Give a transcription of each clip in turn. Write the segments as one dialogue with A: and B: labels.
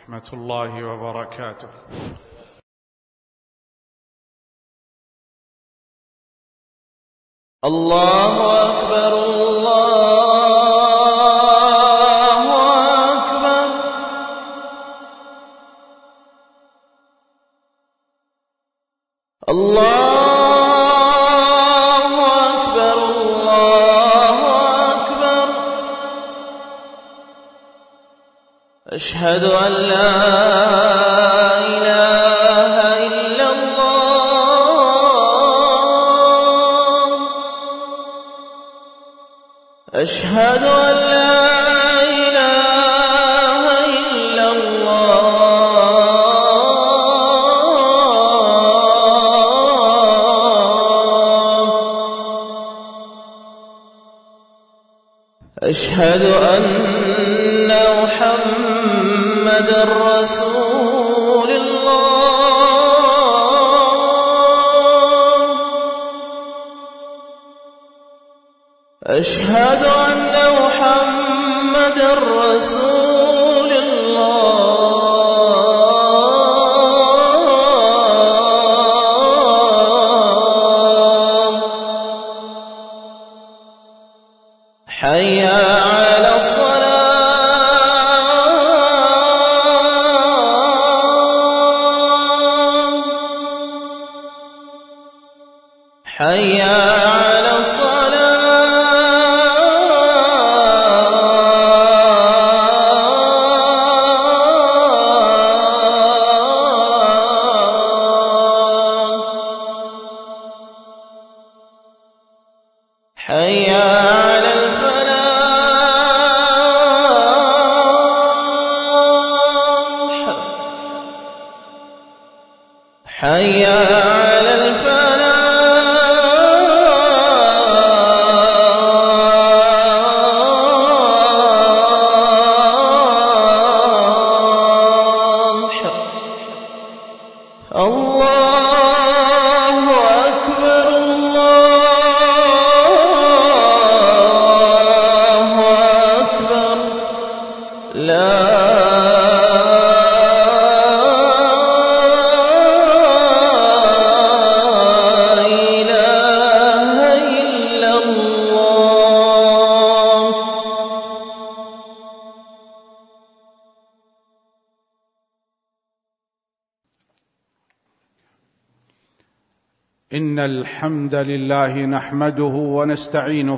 A: ورحمة الله وبركاته.
B: الله أكبر الله أكبر. الله أكبر الله أكبر. أشهد أن لا إله إلا الله. أشهد أن لا إله إلا الله. أشهد أن محمدًا رسول الله. أشهد أن محمدًا رسول الله. حي على الصلاة. حي على الصلاة. حي على الفلاح. حي على الفلاح. الله أكبر الله أكبر. لا إله إلا الله.
A: إن الحمد لله نحمده ونستعينه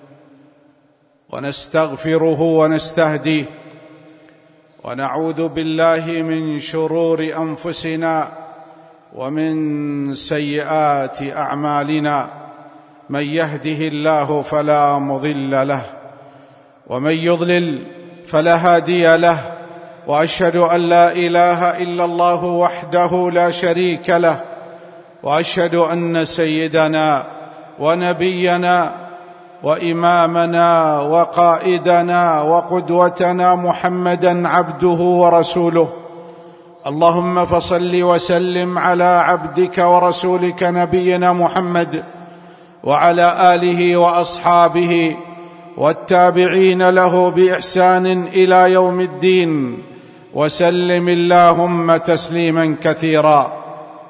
A: ونستغفره ونستهديه، ونعوذ بالله من شرور أنفسنا ومن سيئات أعمالنا. من يهده الله فلا مضل له، ومن يضلل فلا هادي له. وأشهد أن لا إله إلا الله وحده لا شريك له، وأشهد أن سيدنا ونبينا وإمامنا وقائدنا وقدوتنا محمدًا عبده ورسوله. اللهم فصل وسلم على عبدك ورسولك نبينا محمد وعلى آله وأصحابه والتابعين له بإحسان إلى يوم الدين، وسلم اللهم تسليما كثيرا.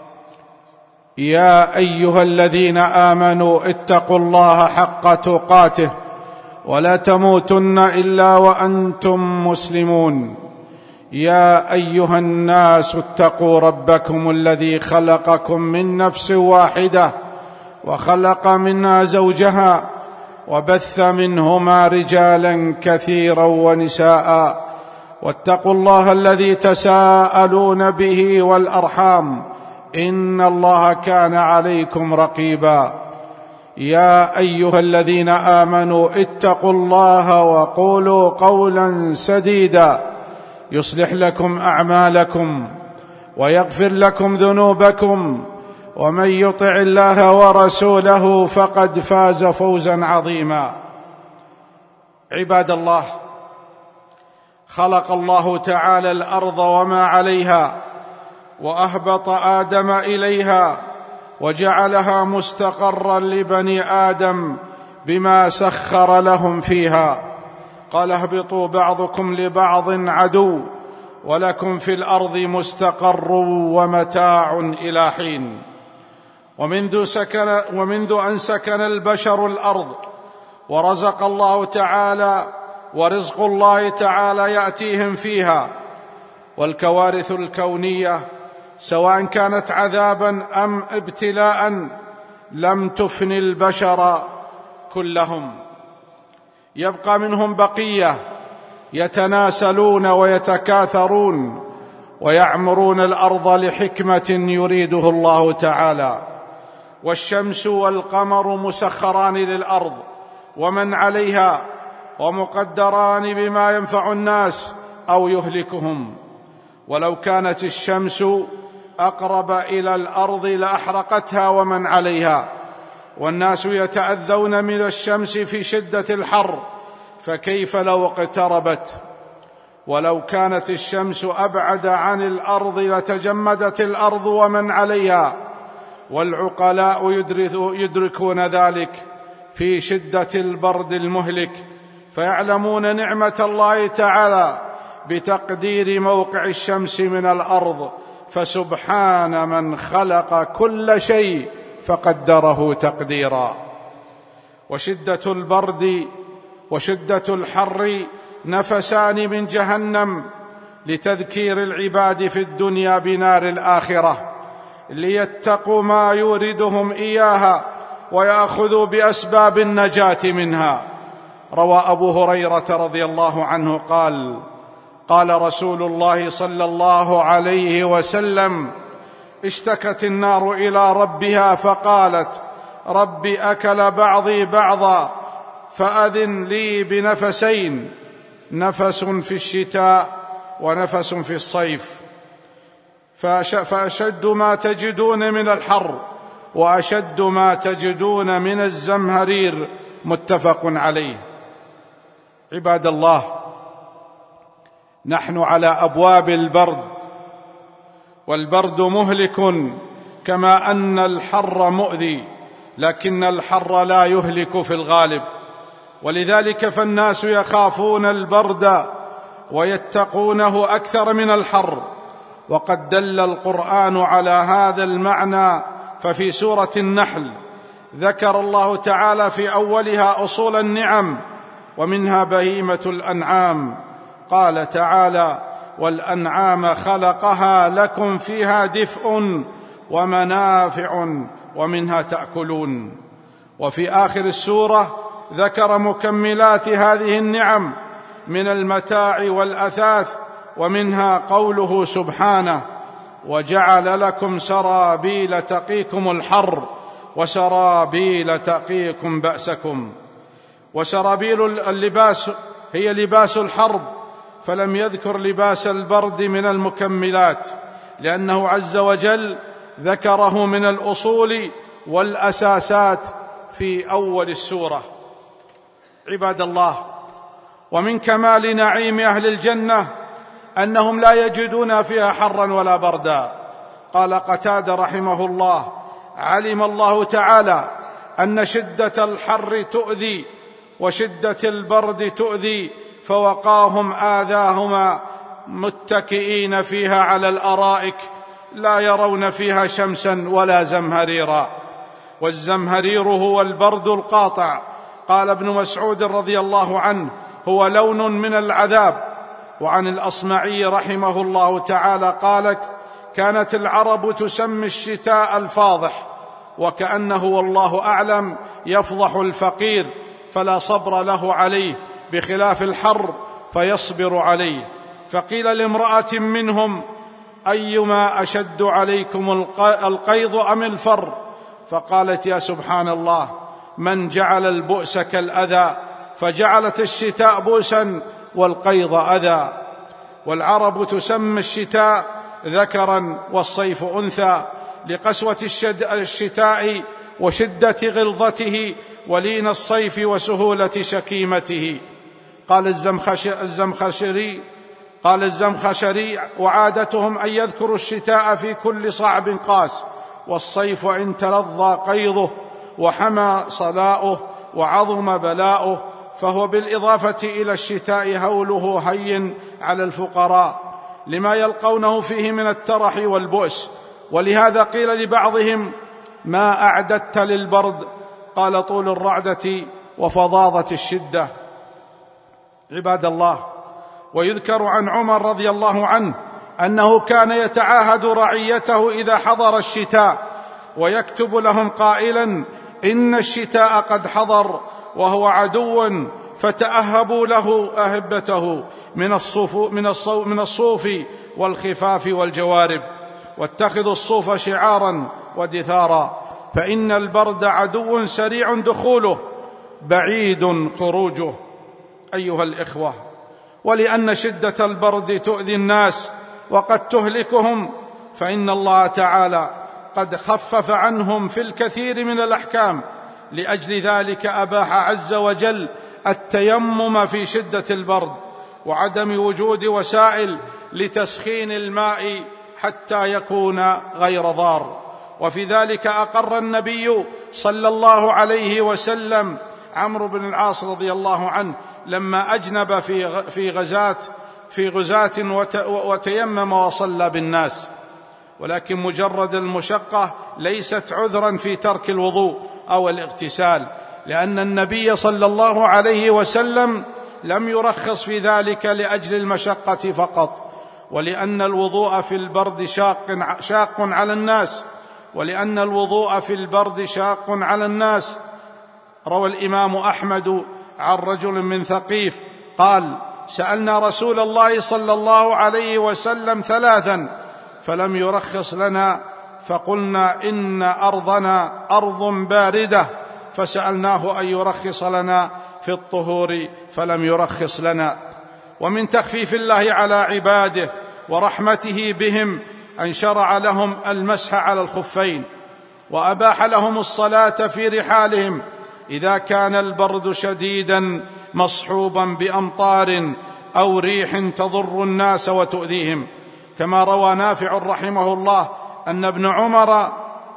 A: يا أيها الذين آمنوا اتقوا الله حق تقاته ولا تموتن إلا وأنتم مسلمون. يا أيها الناس اتقوا ربكم الذي خلقكم من نفس واحدة وخلق منها زوجها وبث منهما رجالا كثيرا ونساء، واتقوا الله الذي تساءلون به والأرحام، إن الله كان عليكم رقيبا. يا أيها الذين آمنوا اتقوا الله وقولوا قولا سديدا يصلح لكم أعمالكم ويغفر لكم ذنوبكم، ومن يطع الله ورسوله فقد فاز فوزا عظيما. عباد الله، خلق الله تعالى الأرض وما عليها، وأهبط آدم إليها، وجعلها مستقرا لبني آدم بما سخر لهم فيها. قال: اهبطوا بعضكم لبعض عدو ولكم في الأرض مستقر ومتاع إلى حين. ومنذ أن سكن البشر الأرض ورزق الله تعالى ورزق الله تعالى يأتيهم فيها، والكوارث الكونية سواء كانت عذابا أم ابتلاء لم تفن البشر كلهم، يبقى منهم بقية يتناسلون ويتكاثرون ويعمرون الأرض لحكمة يريده الله تعالى. والشمس والقمر مسخران للأرض ومن عليها ومقدران بما ينفع الناس أو يهلكهم، ولو كانت الشمس أقرب إلى الأرض لأحرقتها ومن عليها، والناس يتأذون من الشمس في شدة الحر، فكيف لو اقتربت؟ ولو كانت الشمس أبعد عن الأرض لتجمدت الأرض ومن عليها، والعقلاء يدركون ذلك في شدة البرد المهلك، فيعلمون نعمة الله تعالى بتقدير موقع الشمس من الأرض، فسبحان من خلق كل شيء فقدره تقديرا. وشدة البرد وشدة الحر نفسان من جهنم لتذكير العباد في الدنيا بنار الآخرة، ليتقوا ما يوردهم إياها ويأخذوا بأسباب النجاة منها. روى أبو هريرة رضي الله عنه قال رسول الله صلى الله عليه وسلم: اشتكت النار إلى ربها فقالت: رب أكل بعضي بعضا فأذن لي بنفسين، نفس في الشتاء ونفس في الصيف، فأشد ما تجدون من الحر وأشد ما تجدون من الزمهرير، متفق عليه. عباد الله، نحن على أبواب البرد، والبرد مهلك كما أن الحر مؤذي، لكن الحر لا يهلك في الغالب، ولذلك فالناس يخافون البرد ويتقونه أكثر من الحر. وقد دل القرآن على هذا المعنى، ففي سورة النحل ذكر الله تعالى في أولها أصول النعم ومنها بهيمة الأنعام، قال تعالى: والأنعام خلقها لكم فيها دفء ومنافع ومنها تأكلون. وفي آخر السورة ذكر مكملات هذه النعم من المتاع والأثاث، ومنها قوله سبحانه: وجعل لكم سرابيل تقيكم الحر وسرابيل تقيكم بأسكم. وسرابيل اللباس هي لباس الحرب، فلم يذكر لباس البرد من المكملات، لأنه عز وجل ذكره من الأصول والأساسات في أول السورة. عباد الله، ومن كمال نعيم أهل الجنة أنهم لا يجدون فيها حرا ولا بردا. قال قتادة رحمه الله: علم الله تعالى أن شدة الحر تؤذي وشدة البرد تؤذي، فوقاهم آذاهما متكئين فيها على الأرائك لا يرون فيها شمسا ولا زمهريرا. والزمهرير هو البرد القاطع. قال ابن مسعود رضي الله عنه: هو لون من العذاب. وعن الأصمعي رحمه الله تعالى قالت: كانت العرب تسمي الشتاء الفاضح، وكأنه والله أعلم يفضح الفقير فلا صبر له عليه، بخلاف الحر فيصبر عليه. فقيل لامرأة منهم: أيما أشد عليكم القيض أم الفر؟ فقالت: يا سبحان الله، من جعل البؤس كالأذى، فجعلت الشتاء بؤسا والقيض أذى. والعرب تسمى الشتاء ذكرا والصيف أنثى، لقسوة الشتاء وشدة غلظته ولين الصيف وسهولة شكيمته. قال الزمخشري: وعادتهم أن يذكروا الشتاء في كل صعب قاس، والصيف إن تلظى قيضه وحمى صلاؤه وعظم بلاؤه، فهو بالإضافة إلى الشتاء هوله هين على الفقراء، لما يلقونه فيه من الترح والبؤس. ولهذا قيل لبعضهم: ما أعددت للبرد؟ قال: طول الرعدة وفظاظة الشدة. عباد الله، ويذكر عن عمر رضي الله عنه أنه كان يتعاهد رعيته إذا حضر الشتاء ويكتب لهم قائلا: إن الشتاء قد حضر وهو عدو، فتأهبوا له أهبته من الصوف والخفاف والجوارب، واتخذوا الصوف شعارا ودثارا، فإن البرد عدو سريع دخوله بعيد خروجه. أيها الإخوة، ولأن شدة البرد تؤذي الناس وقد تهلكهم، فإن الله تعالى قد خفف عنهم في الكثير من الأحكام. لأجل ذلك أباح عز وجل التيمم في شدة البرد وعدم وجود وسائل لتسخين الماء حتى يكون غير ضار. وفي ذلك أقر النبي صلى الله عليه وسلم عمرو بن العاص رضي الله عنه لما أجنب في غزاة وتيمم وصلى بالناس. ولكن مجرد المشقة ليست عذرا في ترك الوضوء أو الاغتسال، لأن النبي صلى الله عليه وسلم لم يرخص في ذلك لأجل المشقة فقط، ولأن الوضوء في البرد شاق على الناس. روى الإمام أحمد عن رجل من ثقيف قال: سألنا رسول الله صلى الله عليه وسلم 3 فلم يرخص لنا، فقلنا: إن أرضنا أرض باردة، فسألناه أن يرخص لنا في الطهور فلم يرخص لنا. ومن تخفيف الله على عباده ورحمته بهم أن شرع لهم المسح على الخفين، وأباح لهم الصلاة في رحالهم إذا كان البرد شديدا مصحوبا بأمطار أو ريح تضر الناس وتؤذيهم، كما روى نافع رحمه الله أن ابن عمر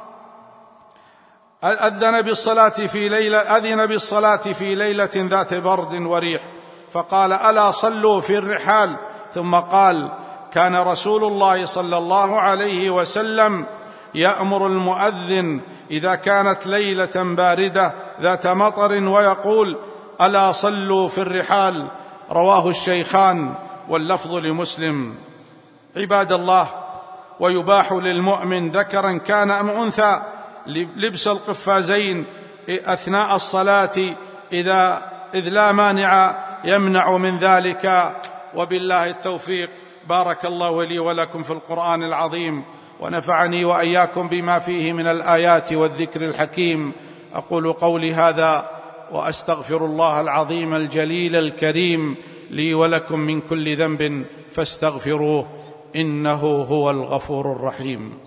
A: أذن بالصلاة في ليلة ذات برد وريح، فقال: ألا صلوا في الرحال؟ ثم قال: كان رسول الله صلى الله عليه وسلم يأمر المؤذن إذا كانت ليلة باردة ذات مطر ويقول: ألا صلوا في الرحال. رواه الشيخان واللفظ لمسلم. عباد الله، ويباح للمؤمن ذكرا كان أم أنثى لبس القفازين أثناء الصلاة إذ لا مانع يمنع من ذلك. وبالله التوفيق. بارك الله لي ولكم في القرآن العظيم، ونفعني وإياكم بما فيه من الآيات والذكر الحكيم. أقول قولي هذا وأستغفر الله العظيم الجليل الكريم لي ولكم من كل ذنب فاستغفروه، إنه هو الغفور الرحيم.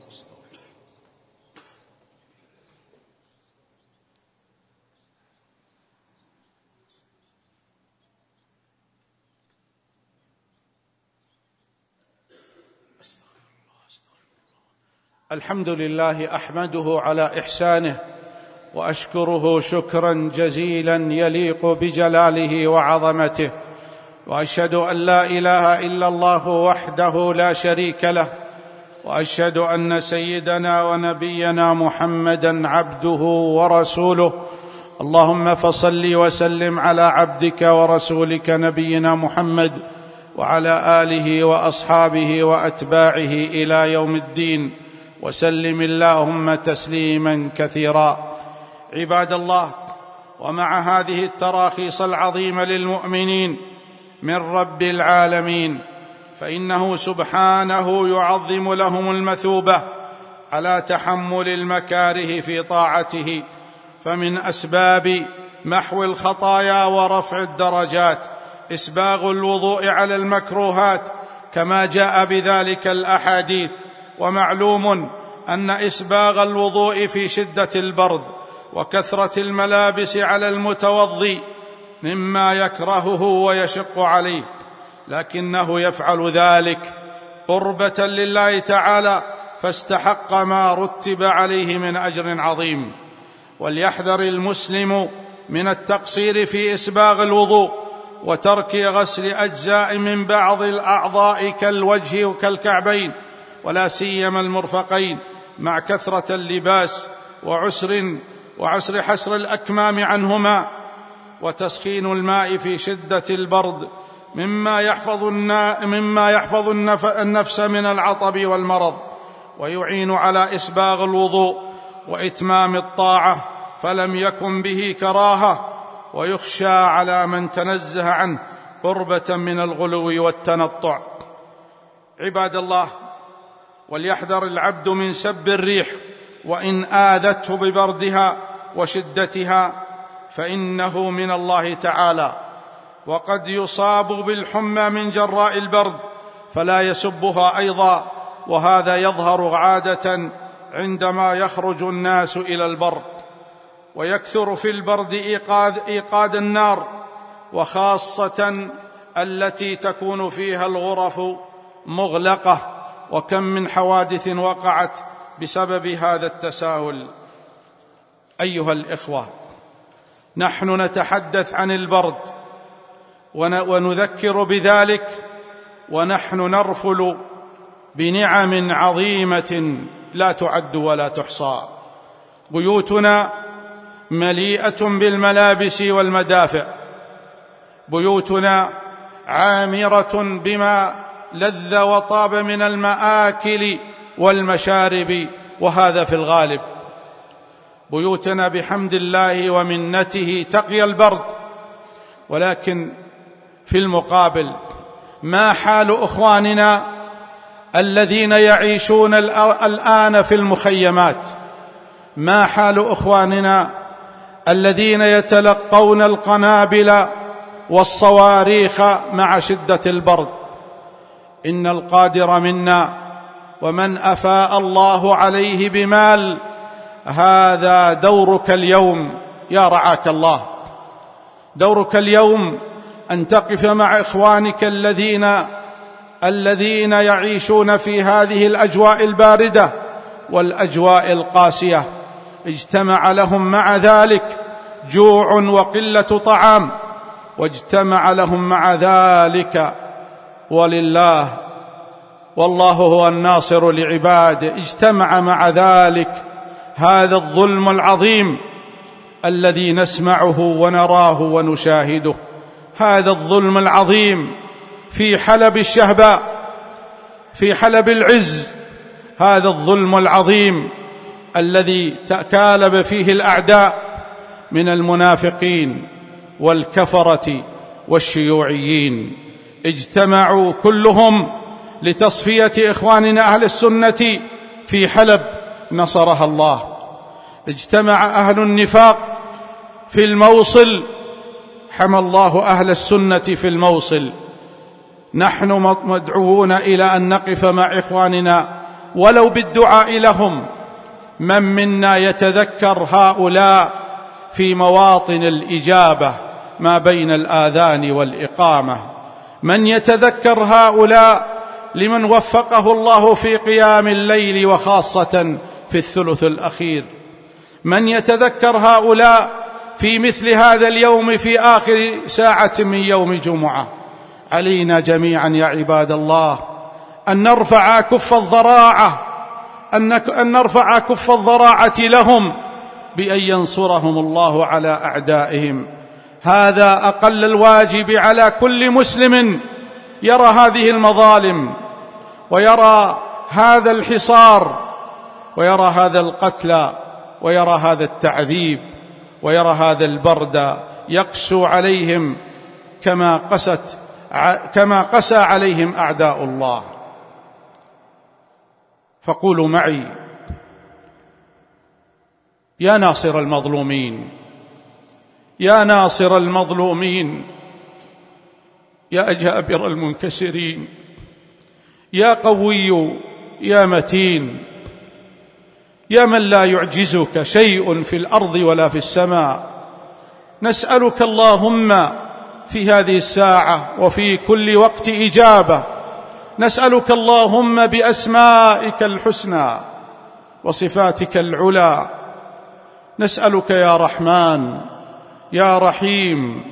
A: الحمد لله، أحمده على إحسانه وأشكره شكرا جزيلا يليق بجلاله وعظمته، وأشهد أن لا إله إلا الله وحده لا شريك له، وأشهد أن سيدنا ونبينا محمدا عبده ورسوله. اللهم فصل وسلم على عبدك ورسولك نبينا محمد وعلى آله وأصحابه وأتباعه إلى يوم الدين، وسلم اللهم تسليما كثيرا. عباد الله، ومع هذه التراخيص العظيمة للمؤمنين من رب العالمين، فإنه سبحانه يعظم لهم المثوبة على تحمل المكاره في طاعته. فمن أسباب محو الخطايا ورفع الدرجات إسباغ الوضوء على المكروهات كما جاء بذلك الأحاديث. ومعلوم أن إسباغ الوضوء في شدة البرد وكثرة الملابس على المتوضي مما يكرهه ويشق عليه، لكنه يفعل ذلك قربة لله تعالى، فاستحق ما رتب عليه من أجر عظيم. وليحذر المسلم من التقصير في إسباغ الوضوء وترك غسل أجزاء من بعض الأعضاء كالوجه وكالكعبين ولا سيما المرفقين، مع كثرة اللباس وعسر حسر الأكمام عنهما، وتسخين الماء في شدة البرد مما يحفظ النفس من العطب والمرض، ويعين على إسباغ الوضوء وإتمام الطاعة، فلم يكن به كراهة، ويخشى على من تنزه عنه قربة من الغلو والتنطع. عباد الله، وليحذر العبد من سب الريح وإن آذته ببردها وشدتها، فإنه من الله تعالى، وقد يصاب بالحمى من جراء البرد فلا يسبها أيضا، وهذا يظهر عادة عندما يخرج الناس إلى البر. ويكثر في البرد إيقاد النار، وخاصة التي تكون فيها الغرف مغلقة، وكم من حوادث وقعت بسبب هذا التساهل. أيها الإخوة، نحن نتحدث عن البرد ونذكر بذلك ونحن نرفل بنعم عظيمة لا تعد ولا تحصى. بيوتنا مليئة بالملابس والمدافئ، بيوتنا عامرة بما لذ وطاب من المآكل والمشارب، وهذا في الغالب. بيوتنا بحمد الله ومنته تقي البرد، ولكن في المقابل ما حال إخواننا الذين يعيشون الآن في المخيمات؟ ما حال إخواننا الذين يتلقون القنابل والصواريخ مع شدة البرد؟ إن القادر منا ومن أفاء الله عليه بمال، هذا دورك اليوم يا رعاك الله، دورك اليوم أن تقف مع إخوانك الذين يعيشون في هذه الأجواء الباردة والأجواء القاسية، اجتمع لهم مع ذلك جوع وقلة طعام، واجتمع لهم مع ذلك والله هو الناصر لعباده، اجتمع مع ذلك هذا الظلم العظيم الذي نسمعه ونراه ونشاهده، هذا الظلم العظيم في حلب الشهباء، في حلب العز، هذا الظلم العظيم الذي تكالب فيه الأعداء من المنافقين والكفرة والشيوعيين، اجتمعوا كلهم لتصفية إخواننا أهل السنة في حلب نصرها الله. اجتمع أهل النفاق في الموصل، حمى الله أهل السنة في الموصل. نحن مدعوون إلى أن نقف مع إخواننا ولو بالدعاء لهم. من منا يتذكر هؤلاء في مواطن الإجابة ما بين الآذان والإقامة؟ من يتذكر هؤلاء لمن وفقه الله في قيام الليل وخاصة في الثلث الأخير؟ من يتذكر هؤلاء في مثل هذا اليوم في آخر ساعة من يوم جمعة؟ علينا جميعا يا عباد الله أن نرفع كف الضراعة لهم بأن ينصرهم الله على أعدائهم. هذا أقل الواجب على كل مسلم يرى هذه المظالم، ويرى هذا الحصار، ويرى هذا القتل، ويرى هذا التعذيب، ويرى هذا البرد يقسو عليهم كما قسى عليهم أعداء الله. فقولوا معي: يا ناصر المظلومين، يا ناصر المظلومين، يا جابر المنكسرين، يا قوي يا متين، يا من لا يعجزك شيء في الأرض ولا في السماء، نسألك اللهم في هذه الساعة وفي كل وقت إجابة، نسألك اللهم بأسمائك الحسنى وصفاتك العلى، نسألك يا رحمن يا رحيم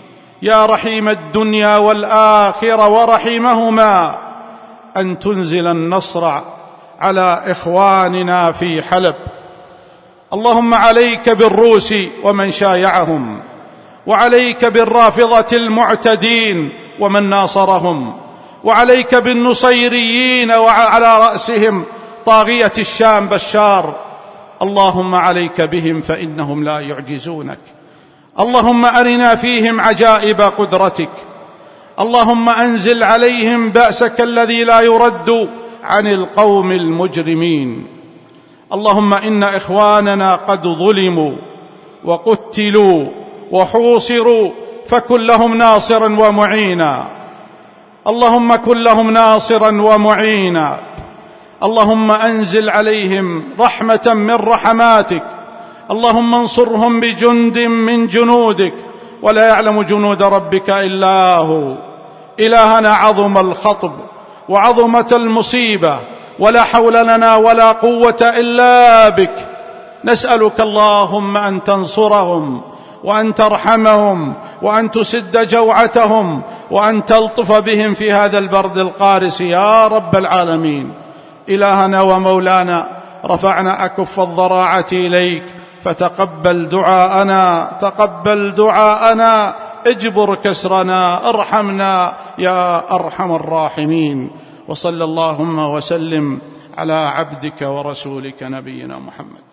A: يا رحيم الدنيا والآخرة ورحيمهما أن تنزل النصر على إخواننا في حلب. اللهم عليك بالروس ومن شايعهم، وعليك بالرافضة المعتدين ومن ناصرهم، وعليك بالنصيريين وعلى رأسهم طاغية الشام بشار. اللهم عليك بهم فإنهم لا يعجزونك. اللهم أرنا فيهم عجائب قدرتك. اللهم أنزل عليهم بأسك الذي لا يرد عن القوم المجرمين. اللهم إن إخواننا قد ظلموا وقتلوا وحوصروا، فكن لهم ناصرا ومعينا. اللهم كن لهم ناصرا ومعينا. اللهم أنزل عليهم رحمة من رحماتك. اللهم انصرهم بجند من جنودك، ولا يعلم جنود ربك إلا هو. إلهنا عظم الخطب وعظمت المصيبة، ولا حول لنا ولا قوة إلا بك. نسألك اللهم أن تنصرهم وأن ترحمهم وأن تسد جوعتهم وأن تلطف بهم في هذا البرد القارس يا رب العالمين. إلهنا ومولانا، رفعنا أكف الضراعة إليك، فتقبل دعاءنا، تقبل دعاءنا، اجبر كسرنا، ارحمنا يا أرحم الراحمين. وصلى اللهم وسلم على عبدك ورسولك نبينا محمد.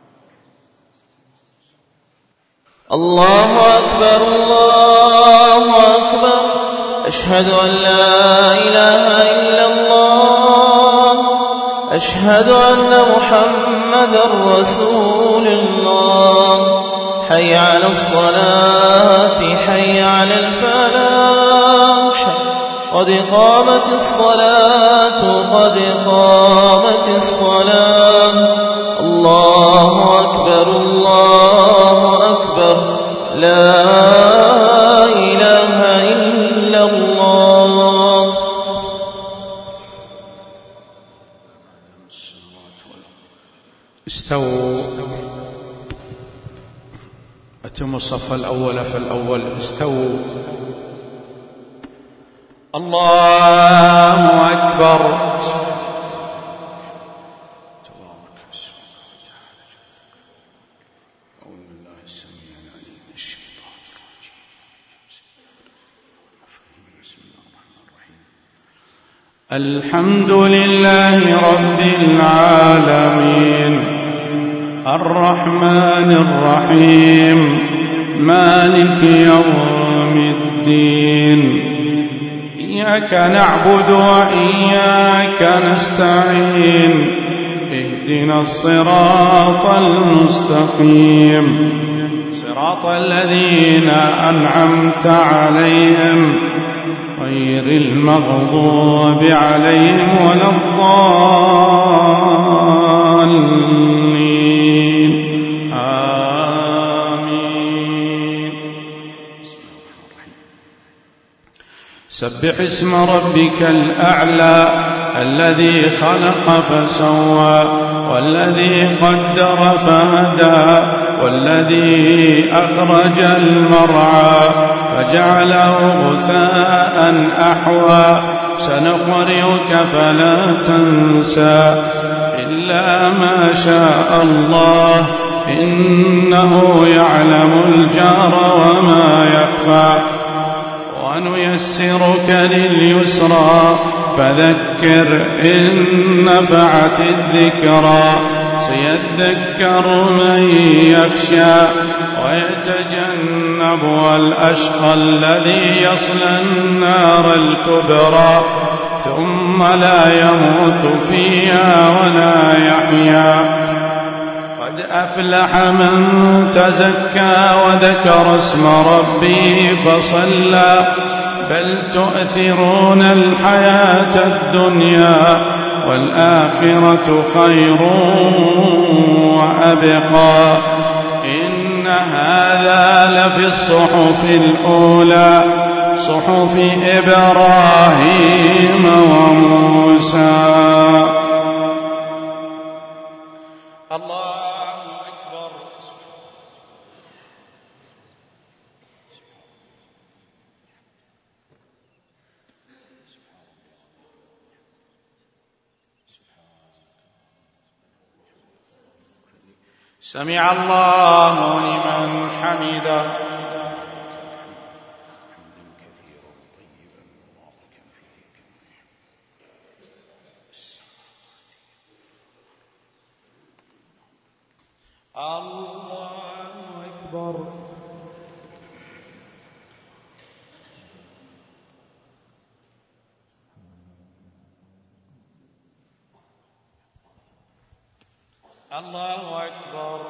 B: الله أكبر الله أكبر، أشهد أن لا إله إلا الله، أشهد أن محمدا رسول الله. حي على الصلاة حي على الفلاح، قد قامت الصلاة قد قامت الصلاة. الله أكبر الله أكبر، لا إله إلا الله.
A: استووا، أتموا الصف الأول فالأول. استووا. الله أكبر. الحمد لله رب العالمين، الرحمن الرحيم، مالك يوم الدين. إياك نعبد وإياك نستعين، اهدنا الصراط المستقيم، صراط الذين أنعمت عليهم غير المغضوب عليهم ولا الضالين. آمين. سبح اسم ربك الأعلى الذي خلق فسوى، والذي قدر فهدى، والذي أخرج المرعى فجعله غثاء أحوى. سنقرئك فلا تنسى إلا ما شاء الله، إنه يعلم الجهر وما يخفى. ونيسرك لليسرى، فذكر إن نفعت الذكرى. سيذكر من يخشى ويتجنبها الأشقى الذي يصلى النار الكبرى، ثم لا يموت فيها ولا يحيا. قد أفلح من تزكى وذكر اسم ربه فصلى، بل تؤثرون الحياة الدنيا والآخرة خير وأبقى. إن هذا لفي الصحف الأولى، صحف إبراهيم وموسى. الله أكبر. سمع الله لمن حمده. الله أكبر. الله أكبر.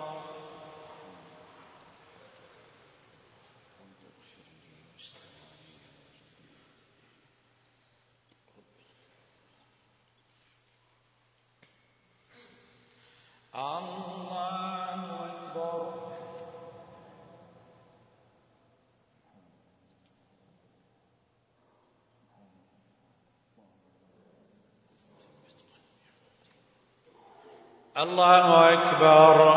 A: الله أكبر.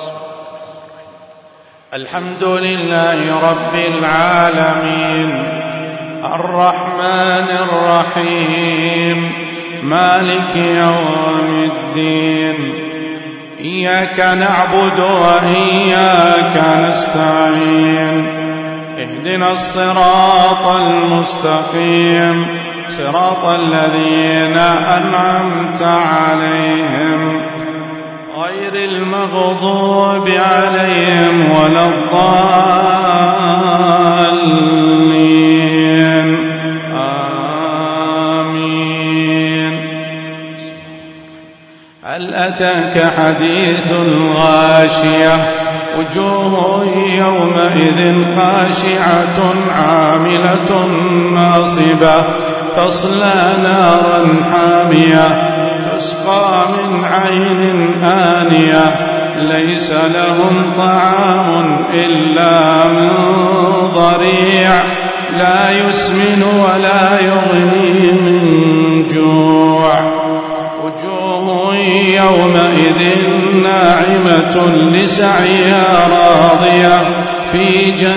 A: الحمد لله رب العالمين الرحمن الرحيم مالك يوم الدين. إياك نعبد وإياك نستعين. اهدنا الصراط المستقيم صراط الذين أنعمت عليهم غير المغضوب عليهم ولا الضالين. آمين. هل أتاك حديث الغاشية وجوه يومئذ خاشعة عاملة ناصبة تصلى نارا حامية تسقى من عين آنية ليس لهم طعام إلا من ضريع لا يسمن ولا يغني من جوع. وجوه يومئذ ناعمة لسعيها راضية في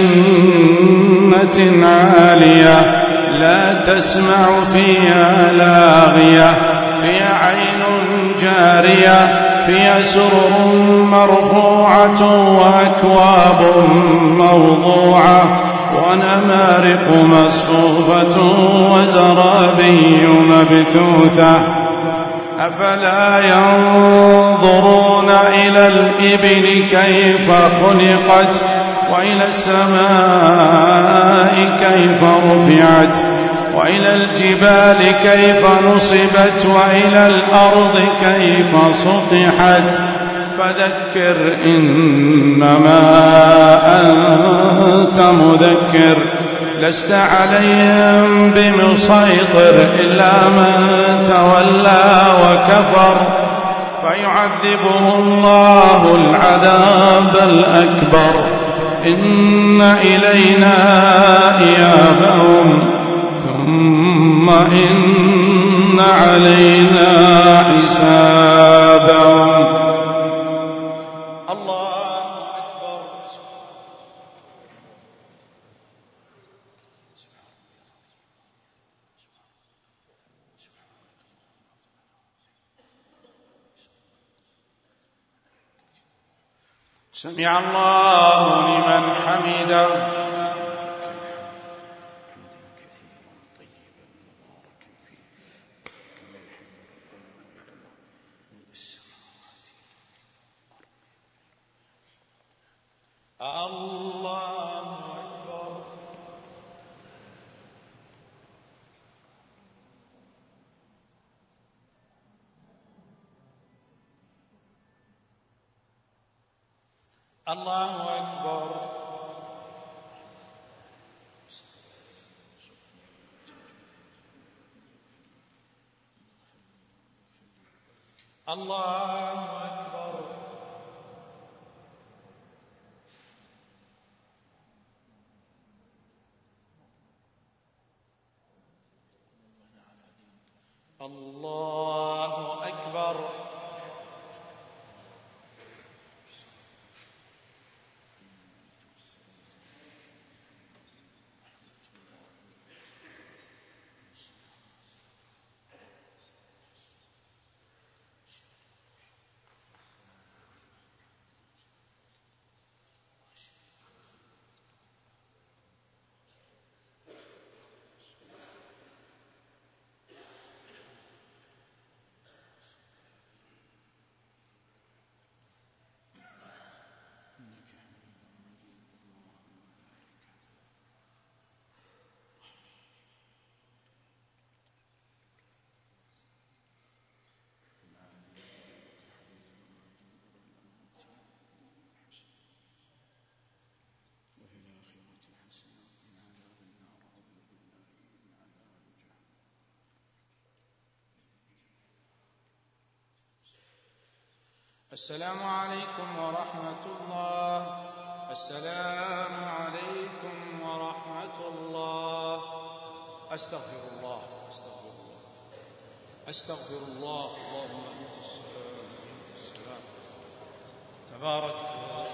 A: جنة عالية لا تسمع فيها لاغية فيها عين جارية فيها سرر مرفوعة وأكواب موضوعة ونمارق مصفوفة وزرابي مبثوثة. أفلا ينظرون إلى الإبل كيف خلقت وإلى السماء كيف رفعت وإلى الجبال كيف نصبت وإلى الأرض كيف سطحت. فذكر إنما أنت مذكر لست عليهم بمسيطر إلا من تولى وكفر فيعذبه الله العذاب الأكبر. إن إلينا إيابهم ثم إن علينا حسابهم. الله أكبر. سمع الله لمن حمده. الله أكبر. الله أكبر. الله أكبر. السلام عليكم ورحمة الله. السلام عليكم ورحمة الله. أستغفر الله أستغفر الله أستغفر الله. اللهم أنت السلام تبارك